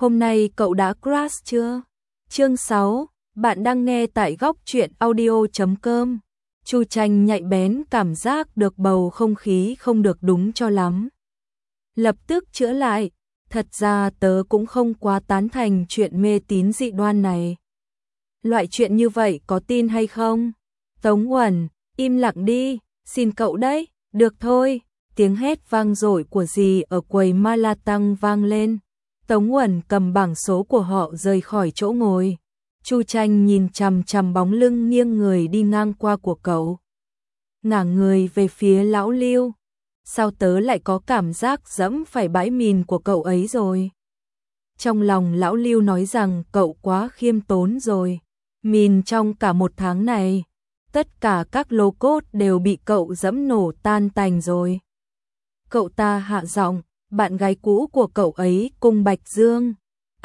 Hôm nay cậu đã crush chưa? Chương 6, bạn đang nghe tại góc truyện audio.com. Chu Tranh nhạy bén cảm giác được bầu không khí không được đúng cho lắm. Lập tức chữa lại, thật ra tớ cũng không quá tán thành chuyện mê tín dị đoan này. Loại chuyện như vậy có tin hay không? Tống Uẩn, im lặng đi, xin cậu đấy, được thôi. Tiếng hét vang dội của dì ở quầy ma la tăng vang lên. Tống Uẩn cầm bảng số của họ rời khỏi chỗ ngồi. Chu Tranh nhìn chằm chằm bóng lưng nghiêng người đi ngang qua của cậu. Ngả người về phía lão Lưu. Sao tớ lại có cảm giác dẫm phải bãi mìn của cậu ấy rồi? Trong lòng lão Lưu nói rằng cậu quá khiêm tốn rồi. Mìn trong cả một tháng này, tất cả các lô cốt đều bị cậu dẫm nổ tan tành rồi. Cậu ta hạ giọng, bạn gái cũ của cậu ấy cùng Bạch Dương.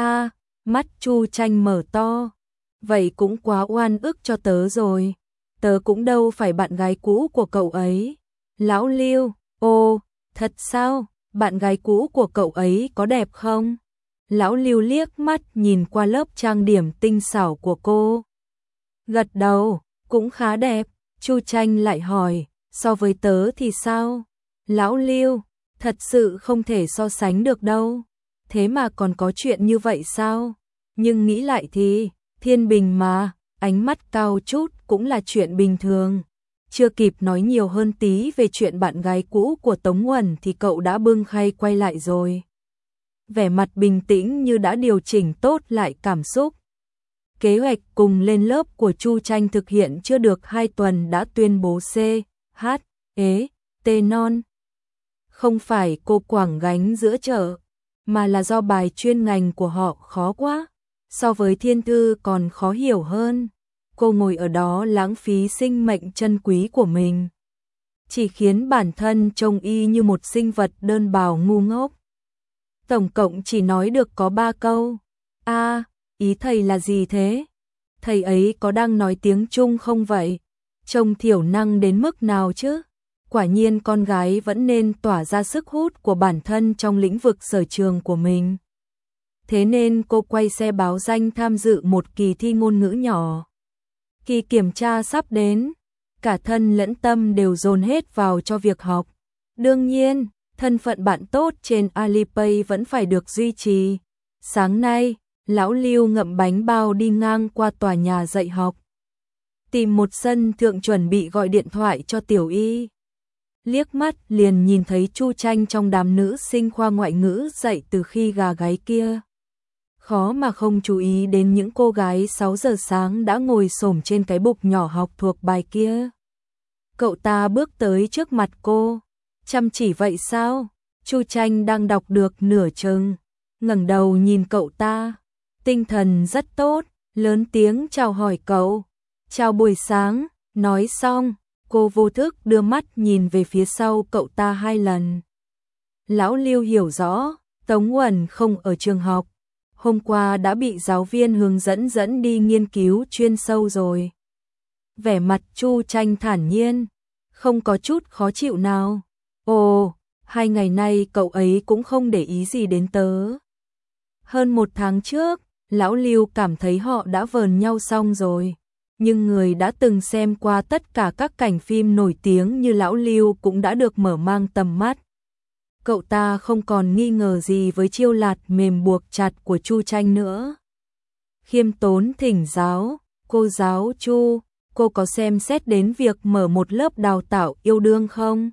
Mắt Chu Tranh mở to. Vậy cũng quá oan ức cho tớ rồi. Tớ cũng đâu phải bạn gái cũ của cậu ấy. Lão Lưu, ồ, thật sao? Bạn gái cũ của cậu ấy có đẹp không? Lão Lưu liếc mắt nhìn qua lớp trang điểm tinh xảo của cô. Gật đầu, cũng khá đẹp. Chu Tranh lại hỏi, so với tớ thì sao? Lão Lưu, thật sự không thể so sánh được đâu. Thế mà còn có chuyện như vậy sao? Nhưng nghĩ lại thì, thiên bình mà, ánh mắt cao chút cũng là chuyện bình thường. Chưa kịp nói nhiều hơn tí về chuyện bạn gái cũ của Tống Uẩn thì cậu đã bưng khay quay lại rồi. Vẻ mặt bình tĩnh như đã điều chỉnh tốt lại cảm xúc. Kế hoạch cùng lên lớp của Chu Tranh thực hiện chưa được 2 tuần đã tuyên bố C, H, E, T non. Không phải cô quảng gánh giữa chợ, mà là do bài chuyên ngành của họ khó quá. So với thiên thư còn khó hiểu hơn. Cô ngồi ở đó lãng phí sinh mệnh chân quý của mình. Chỉ khiến bản thân trông y như một sinh vật đơn bào ngu ngốc. Tổng cộng chỉ nói được có 3 câu. Ý thầy là gì thế? Thầy ấy có đang nói tiếng Trung không vậy? Trông thiểu năng đến mức nào chứ? Quả nhiên con gái vẫn nên tỏa ra sức hút của bản thân trong lĩnh vực sở trường của mình. Thế nên cô quay xe báo danh tham dự một kỳ thi ngôn ngữ nhỏ. Kỳ kiểm tra sắp đến, cả thân lẫn tâm đều dồn hết vào cho việc học. Đương nhiên, thân phận bạn tốt trên Alipay vẫn phải được duy trì. Sáng nay, lão Lưu ngậm bánh bao đi ngang qua tòa nhà dạy học. Tìm một sân thượng chuẩn bị gọi điện thoại cho Tiểu Y. Liếc mắt liền nhìn thấy Chu Tranh trong đám nữ sinh khoa ngoại ngữ dạy từ khi gà gáy kia. Khó mà không chú ý đến những cô gái 6 giờ sáng đã ngồi xổm trên cái bục nhỏ học thuộc bài kia. Cậu ta bước tới trước mặt cô. Chăm chỉ vậy sao? Chu Tranh đang đọc được nửa chừng, ngẩng đầu nhìn cậu ta. Tinh thần rất tốt, lớn tiếng chào hỏi cậu. Chào buổi sáng, nói xong, cô vô thức đưa mắt nhìn về phía sau cậu ta 2 lần. Lão Lưu hiểu rõ, Tống Uẩn không ở trường học. Hôm qua đã bị giáo viên hướng dẫn đi nghiên cứu chuyên sâu rồi. Vẻ mặt Chu Tranh thản nhiên, không có chút khó chịu nào. Ồ, 2 ngày nay cậu ấy cũng không để ý gì đến tớ. Hơn 1 tháng trước, lão Lưu cảm thấy họ đã vờn nhau xong rồi. Nhưng người đã từng xem qua tất cả các cảnh phim nổi tiếng như lão Lưu cũng đã được mở mang tầm mắt. Cậu ta không còn nghi ngờ gì với chiêu lạt mềm buộc chặt của Chu Tranh nữa. Khiêm tốn thỉnh giáo, cô giáo Chu, cô có xem xét đến việc mở một lớp đào tạo yêu đương không?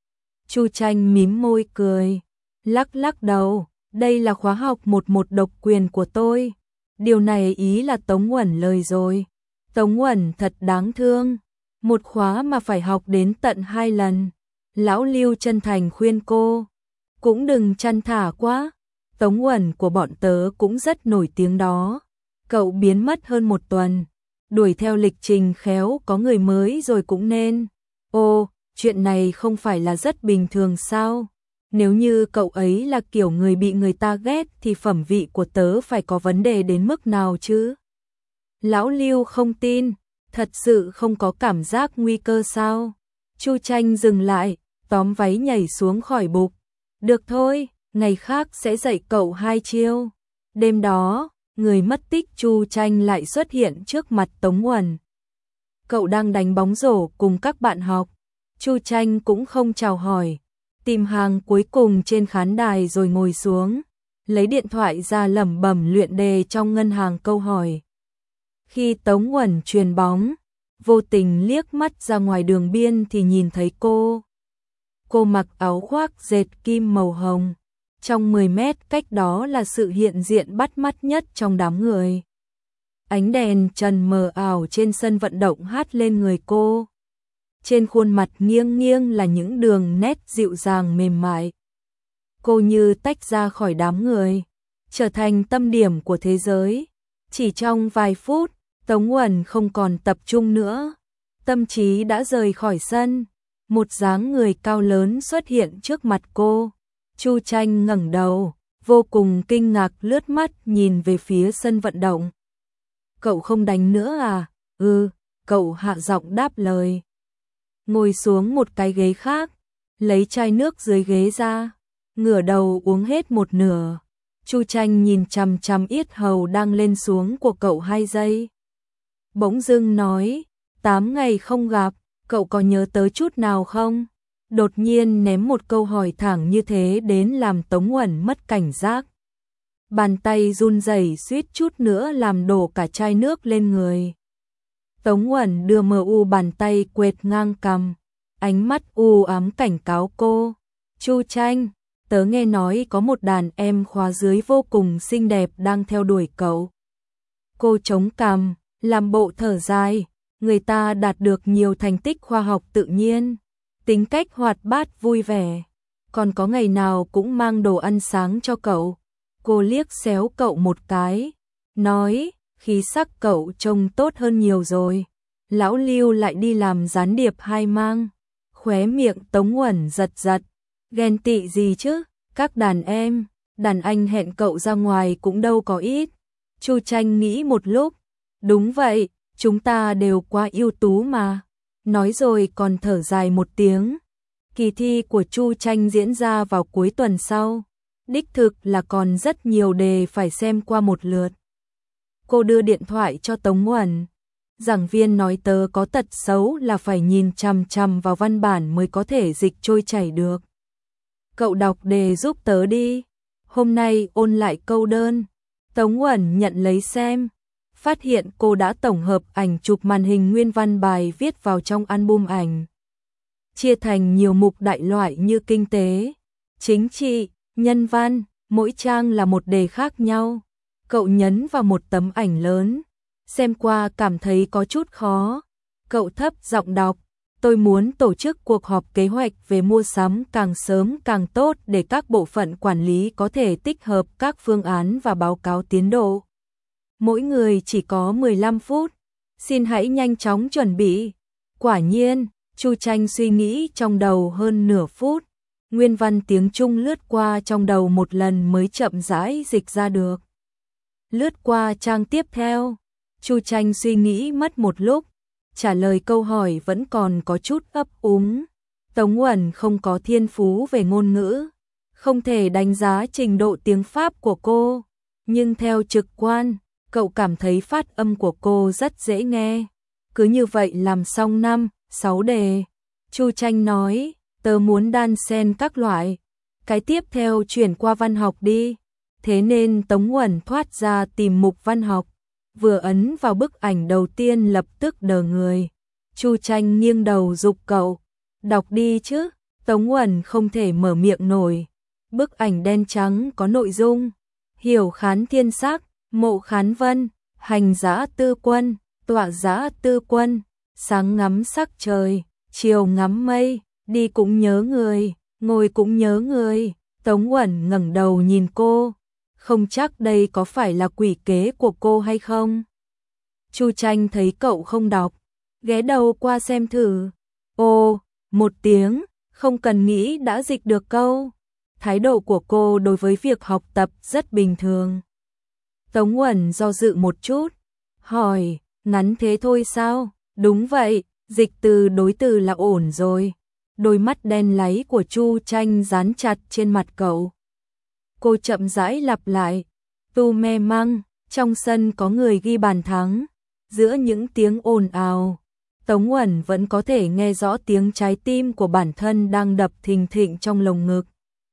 Chu Tranh mím môi cười, lắc đầu, đây là khóa học 11 độc quyền của tôi. Điều này ý là Tống Uẩn lời rồi. Tống Uẩn thật đáng thương, một khóa mà phải học đến tận 2 lần. Lão Lưu chân thành khuyên cô, cũng đừng chăn thả quá. Tống Uẩn của bọn tớ cũng rất nổi tiếng đó. Cậu biến mất hơn 1 tuần, đuổi theo lịch trình khéo có người mới rồi cũng nên. Ồ, chuyện này không phải là rất bình thường sao? Nếu như cậu ấy là kiểu người bị người ta ghét thì phẩm vị của tớ phải có vấn đề đến mức nào chứ? Lão Lưu không tin, thật sự không có cảm giác nguy cơ sao? Chu Tranh dừng lại, tóm váy nhảy xuống khỏi bục. Được thôi, ngày khác sẽ dạy cậu 2 chiêu. Đêm đó, người mất tích Chu Tranh lại xuất hiện trước mặt Tống Uẩn. Cậu đang đánh bóng rổ cùng các bạn học. Chu Tranh cũng không chào hỏi, tìm hàng cuối cùng trên khán đài rồi ngồi xuống, lấy điện thoại ra lẩm bẩm luyện đề trong ngân hàng câu hỏi. Khi Tống Uẩn chuyền bóng, vô tình liếc mắt ra ngoài đường biên thì nhìn thấy cô. Cô mặc áo khoác dệt kim màu hồng. Trong 10 mét cách đó là sự hiện diện bắt mắt nhất trong đám người. Ánh đèn trần mờ ảo trên sân vận động hát lên người cô. Trên khuôn mặt nghiêng nghiêng là những đường nét dịu dàng mềm mại. Cô như tách ra khỏi đám người, trở thành tâm điểm của thế giới. Chỉ trong vài phút, Tống Uẩn không còn tập trung nữa. Tâm trí đã rời khỏi sân. Một dáng người cao lớn xuất hiện trước mặt cô. Chu Tranh ngẩng đầu, vô cùng kinh ngạc lướt mắt nhìn về phía sân vận động. Cậu không đánh nữa à? Ừ, cậu hạ giọng đáp lời. Ngồi xuống một cái ghế khác, lấy chai nước dưới ghế ra, ngửa đầu uống hết một nửa. Chu Tranh nhìn chằm chằm yết hầu đang lên xuống của cậu 2 giây. Bỗng dưng nói, 8 ngày không gặp, cậu có nhớ tới chút nào không? Đột nhiên ném một câu hỏi thẳng như thế đến làm Tống Uẩn mất cảnh giác. Bàn tay run rẩy suýt chút nữa làm đổ cả chai nước lên người. Tống Uẩn đưa mờ u bàn tay quệt ngang cằm, ánh mắt u ám cảnh cáo cô. Chu Tranh, tớ nghe nói có một đàn em khóa dưới vô cùng xinh đẹp đang theo đuổi cậu. Cô chống cằm, làm bộ thở dài, người ta đạt được nhiều thành tích khoa học tự nhiên, tính cách hoạt bát vui vẻ, còn có ngày nào cũng mang đồ ăn sáng cho cậu. Cô liếc xéo cậu một cái, nói, khí sắc cậu trông tốt hơn nhiều rồi. Lão Lưu lại đi làm gián điệp 2 mang. Khóe miệng Tống Uẩn giật giật, ghen tị gì chứ, các đàn anh hẹn cậu ra ngoài cũng đâu có ít. Chu Tranh nghĩ một lúc, đúng vậy, chúng ta đều quá ưu tú mà. Nói rồi còn thở dài một tiếng. Kỳ thi của Chu Tranh diễn ra vào cuối tuần sau. Đích thực là còn rất nhiều đề phải xem qua một lượt. Cô đưa điện thoại cho Tống Uẩn. Giảng viên nói tớ có tật xấu là phải nhìn chằm chằm vào văn bản mới có thể dịch trôi chảy được. Cậu đọc đề giúp tớ đi. Hôm nay ôn lại câu đơn. Tống Uẩn nhận lấy xem. Phát hiện cô đã tổng hợp ảnh chụp màn hình nguyên văn bài viết vào trong album ảnh. Chia thành nhiều mục đại loại như kinh tế, chính trị, nhân văn, mỗi trang là một đề khác nhau. Cậu nhấn vào một tấm ảnh lớn, xem qua cảm thấy có chút khó. Cậu thấp giọng đọc, tôi muốn tổ chức cuộc họp kế hoạch về mua sắm càng sớm càng tốt để các bộ phận quản lý có thể tích hợp các phương án và báo cáo tiến độ. Mỗi người chỉ có 15 phút, xin hãy nhanh chóng chuẩn bị. Quả nhiên, Chu Tranh suy nghĩ trong đầu hơn nửa phút. Nguyên văn tiếng Trung lướt qua trong đầu một lần mới chậm rãi dịch ra được. Lướt qua trang tiếp theo, Chu Tranh suy nghĩ mất một lúc, trả lời câu hỏi vẫn còn có chút ấp úng. Tống Uẩn không có thiên phú về ngôn ngữ, không thể đánh giá trình độ tiếng Pháp của cô, nhưng theo trực quan, cậu cảm thấy phát âm của cô rất dễ nghe. Cứ như vậy làm xong 5-6 đề. Chu Tranh nói, tớ muốn đan xen các loại. Cái tiếp theo chuyển qua văn học đi. Thế nên Tống Uẩn thoát ra tìm mục văn học. Vừa ấn vào bức ảnh đầu tiên lập tức đờ người. Chu Tranh nghiêng đầu giục cậu. Đọc đi chứ. Tống Uẩn không thể mở miệng nổi. Bức ảnh đen trắng có nội dung. Hiểu khán thiên sắc, mộ khán vân, hành dã tư quân, tọa dã tư quân. Sáng ngắm sắc trời, chiều ngắm mây, đi cũng nhớ người, ngồi cũng nhớ người. Tống Uẩn ngẩng đầu nhìn cô, không chắc đây có phải là quỷ kế của cô hay không. Chu Tranh thấy cậu không đọc, ghé đầu qua xem thử. Ồ, một tiếng, không cần nghĩ đã dịch được câu. Thái độ của cô đối với việc học tập rất bình thường. Tống Uẩn do dự một chút, hỏi, ngắn thế thôi sao? Đúng vậy, dịch từ đối từ là ổn rồi. Đôi mắt đen láy của Chu Tranh dán chặt trên mặt cậu. Cô chậm rãi lặp lại, Tu mê măng, trong sân có người ghi bàn thắng, giữa những tiếng ồn ào, Tống Uẩn vẫn có thể nghe rõ tiếng trái tim của bản thân đang đập thình thịch trong lồng ngực.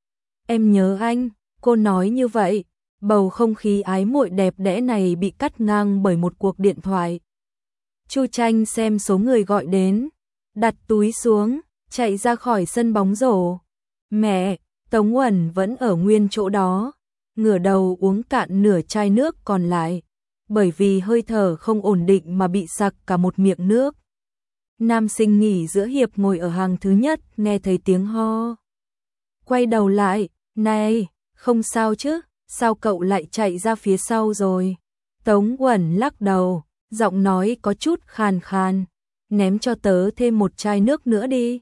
Em nhớ anh, cô nói như vậy, bầu không khí ái muội đẹp đẽ này bị cắt ngang bởi một cuộc điện thoại. Chu Tranh xem số người gọi đến, đặt túi xuống, chạy ra khỏi sân bóng rổ. Mẹ, Tống Uẩn vẫn ở nguyên chỗ đó, ngửa đầu uống cạn nửa chai nước còn lại, bởi vì hơi thở không ổn định mà bị sặc cả một miệng nước. Nam sinh nghỉ giữa hiệp ngồi ở hàng thứ nhất, nghe thấy tiếng ho. Quay đầu lại, này, không sao chứ, sao cậu lại chạy ra phía sau rồi? Tống Uẩn lắc đầu, giọng nói có chút khàn khàn, ném cho tớ thêm một chai nước nữa đi.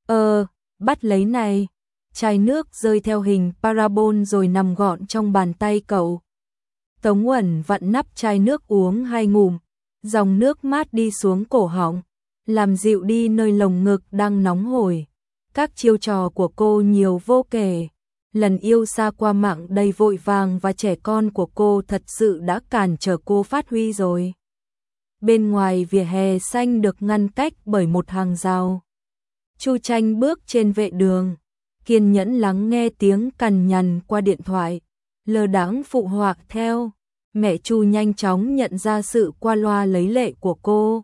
Bắt lấy này. Chai nước rơi theo hình parabol rồi nằm gọn trong bàn tay cậu. Tống Uẩn vặn nắp chai nước uống 2 ngụm, dòng nước mát đi xuống cổ họng, làm dịu đi nơi lồng ngực đang nóng hổi. Các chiêu trò của cô nhiều vô kể. Lần yêu xa qua mạng đầy vội vàng và trẻ con của cô thật sự đã cản trở cô phát huy rồi. Bên ngoài vỉa hè xanh được ngăn cách bởi một hàng rào. Chu Tranh bước trên vệ đường, kiên nhẫn lắng nghe tiếng cằn nhằn qua điện thoại, lơ đãng phụ họa theo. Mẹ Chu nhanh chóng nhận ra sự qua loa lấy lệ của cô.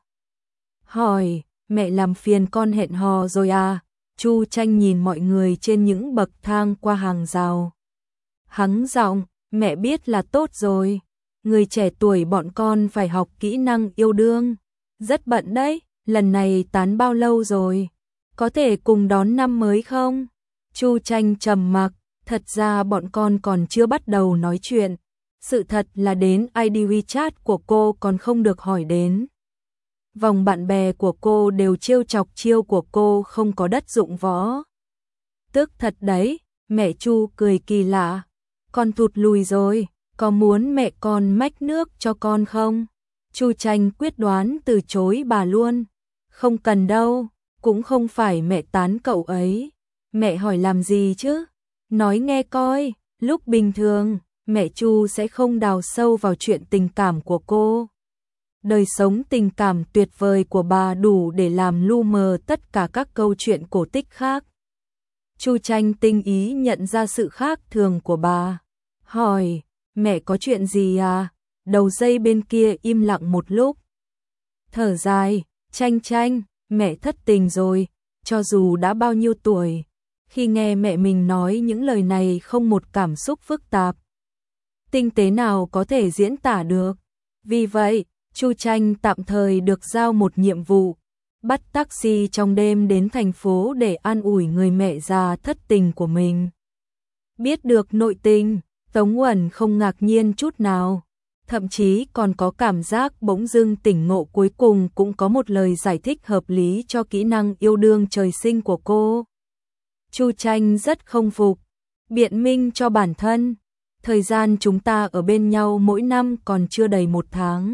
Hỏi, mẹ làm phiền con hẹn hò rồi à? Chu Tranh nhìn mọi người trên những bậc thang qua hàng rào. Hắng giọng, mẹ biết là tốt rồi. Người trẻ tuổi bọn con phải học kỹ năng yêu đương. Rất bận đấy, lần này tán bao lâu rồi? Có thể cùng đón năm mới không? Chu Tranh trầm mặc, thật ra bọn con còn chưa bắt đầu nói chuyện. Sự thật là đến ID WeChat của cô còn không được hỏi đến. Vòng bạn bè của cô đều trêu chọc chiêu của cô không có đất dụng võ. Tức thật đấy, mẹ Chu cười kỳ lạ. Con thụt lùi rồi, có muốn mẹ con mách nước cho con không? Chu Tranh quyết đoán từ chối bà luôn. Không cần đâu, cũng không phải mẹ tán cậu ấy. Mẹ hỏi làm gì chứ? Nói nghe coi, lúc bình thường, mẹ Chu sẽ không đào sâu vào chuyện tình cảm của cô. Đời sống tình cảm tuyệt vời của bà đủ để làm lu mờ tất cả các câu chuyện cổ tích khác. Chu Tranh tinh ý nhận ra sự khác thường của bà. Hỏi, mẹ có chuyện gì à? Đầu dây bên kia im lặng một lúc. Thở dài, Tranh, mẹ thất tình rồi, cho dù đã bao nhiêu tuổi. Khi nghe mẹ mình nói những lời này không một cảm xúc phức tạp. Tinh tế nào có thể diễn tả được. Vì vậy, Chu Tranh tạm thời được giao một nhiệm vụ, bắt taxi trong đêm đến thành phố để an ủi người mẹ già thất tình của mình. Biết được nội tình, Tống Uẩn không ngạc nhiên chút nào, thậm chí còn có cảm giác bỗng dưng tỉnh ngộ, cuối cùng cũng có một lời giải thích hợp lý cho kỹ năng yêu đương trời sinh của cô. Chu Tranh rất không phục, biện minh cho bản thân, thời gian chúng ta ở bên nhau mỗi năm còn chưa đầy 1 tháng.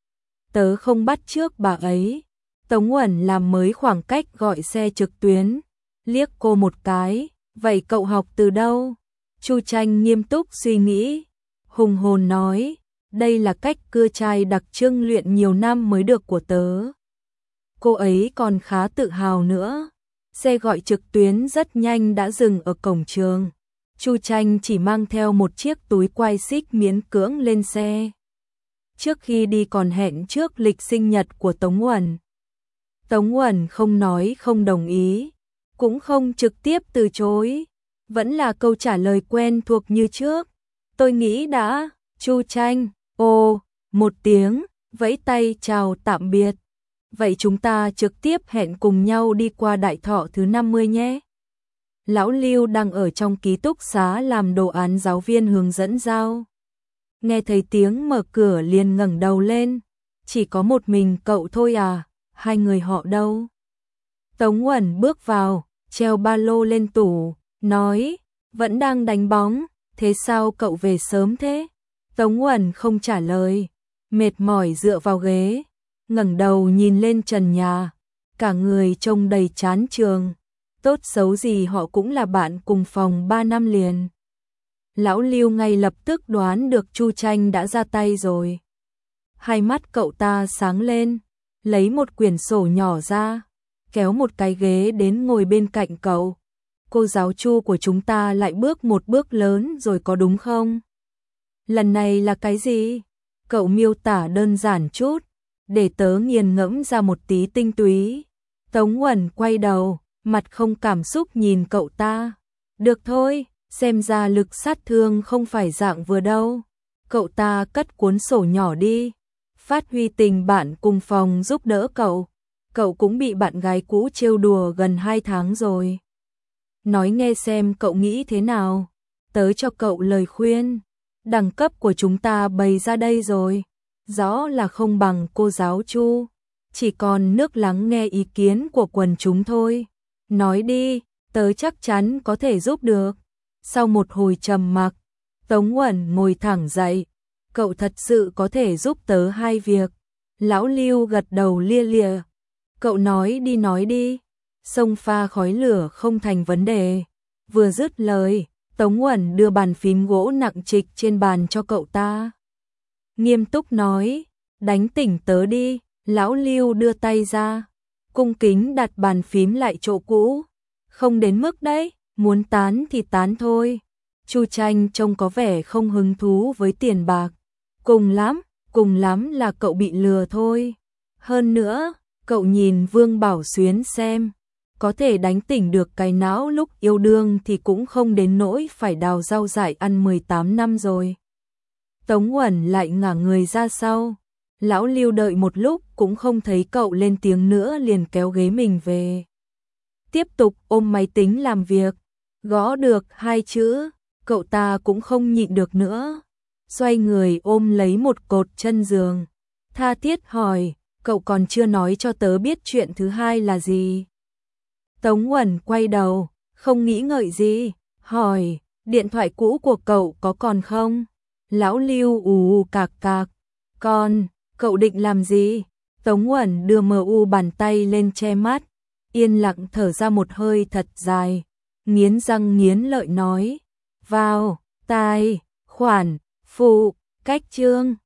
Tớ không bắt chước bà ấy. Tống Uẩn làm mới khoảng cách gọi xe trực tuyến, liếc cô một cái, vậy cậu học từ đâu? Chu Tranh nghiêm túc suy nghĩ, hùng hồn nói, đây là cách cưa trai đặc trưng luyện nhiều năm mới được của tớ. Cô ấy còn khá tự hào nữa. Xe gọi trực tuyến rất nhanh đã dừng ở cổng trường. Chu Tranh chỉ mang theo một chiếc túi quai xích miễn cưỡng lên xe. Trước khi đi còn hẹn trước lịch sinh nhật của Tống Uẩn. Tống Uẩn không nói không đồng ý, cũng không trực tiếp từ chối, vẫn là câu trả lời quen thuộc như trước. Tôi nghĩ đã. Chu Tranh, một tiếng, vẫy tay chào tạm biệt. Vậy chúng ta trực tiếp hẹn cùng nhau đi qua Đại Thọ thứ 50 nhé. Lão Lưu đang ở trong ký túc xá làm đồ án giáo viên hướng dẫn giao. Nghe thấy tiếng mở cửa liền ngẩng đầu lên. Chỉ có một mình cậu thôi à, hai người họ đâu? Tống Uẩn bước vào, treo ba lô lên tủ, nói, vẫn đang đánh bóng, thế sao cậu về sớm thế? Tống Uẩn không trả lời, mệt mỏi dựa vào ghế, ngẩng đầu nhìn lên trần nhà, cả người trông đầy chán trường. Tốt xấu gì họ cũng là bạn cùng phòng 3 năm liền. Lão Lưu ngay lập tức đoán được Chu Tranh đã ra tay rồi. Hai mắt cậu ta sáng lên, lấy một quyển sổ nhỏ ra, kéo một cái ghế đến ngồi bên cạnh cậu. Cô giáo Chu của chúng ta lại bước một bước lớn rồi có đúng không? Lần này là cái gì? Cậu miêu tả đơn giản chút, để tớ nghiền ngẫm ra một tí tinh túy. Tống Uẩn quay đầu, mặt không cảm xúc nhìn cậu ta. Được thôi, xem ra lực sát thương không phải dạng vừa đâu. Cậu ta cất cuốn sổ nhỏ đi, phát huy tình bạn cùng phòng giúp đỡ cậu. Cậu cũng bị bạn gái cũ trêu đùa gần 2 tháng rồi. Nói nghe xem cậu nghĩ thế nào, tớ cho cậu lời khuyên. Đẳng cấp của chúng ta bày ra đây rồi, rõ là không bằng cô giáo Chu, chỉ còn nước lắng nghe ý kiến của quần chúng thôi. Nói đi, tớ chắc chắn có thể giúp được. Sau một hồi trầm mặc, Tống Uẩn ngồi thẳng dậy. Cậu thật sự có thể giúp tớ 2 việc. Lão Lưu gật đầu lia lịa. Cậu nói đi. Xông pha khói lửa không thành vấn đề. Vừa dứt lời, Tống Uẩn đưa bàn phím gỗ nặng trịch trên bàn cho cậu ta. Nghiêm túc nói, đánh tỉnh tớ đi. Lão Lưu đưa tay ra, cung kính đặt bàn phím lại chỗ cũ. Không đến mức đấy, muốn tán thì tán thôi. Chu Tranh trông có vẻ không hứng thú với tiền bạc. Cùng lắm là cậu bị lừa thôi. Hơn nữa, cậu nhìn Vương Bảo Xuyến xem, có thể đánh tỉnh được cái não lúc yêu đương thì cũng không đến nỗi phải đào rau dại ăn 18 năm rồi. Tống Uẩn lại ngả người ra sau. Lão Lưu đợi một lúc cũng không thấy cậu lên tiếng nữa liền kéo ghế mình về. Tiếp tục ôm máy tính làm việc, gõ được 2 chữ, cậu ta cũng không nhịn được nữa. Xoay người ôm lấy một cột chân giường, tha thiết hỏi, cậu còn chưa nói cho tớ biết chuyện thứ hai là gì. Tống Uẩn quay đầu, không nghĩ ngợi gì, hỏi, điện thoại cũ của cậu có còn không? Lão Lưu cạc cạc, còn, cậu định làm gì? Tống Uẩn đưa mờ bàn tay lên che mắt, yên lặng thở ra một hơi thật dài, nghiến răng nghiến lợi nói, vào, tài, khoản, phụ, cách chương.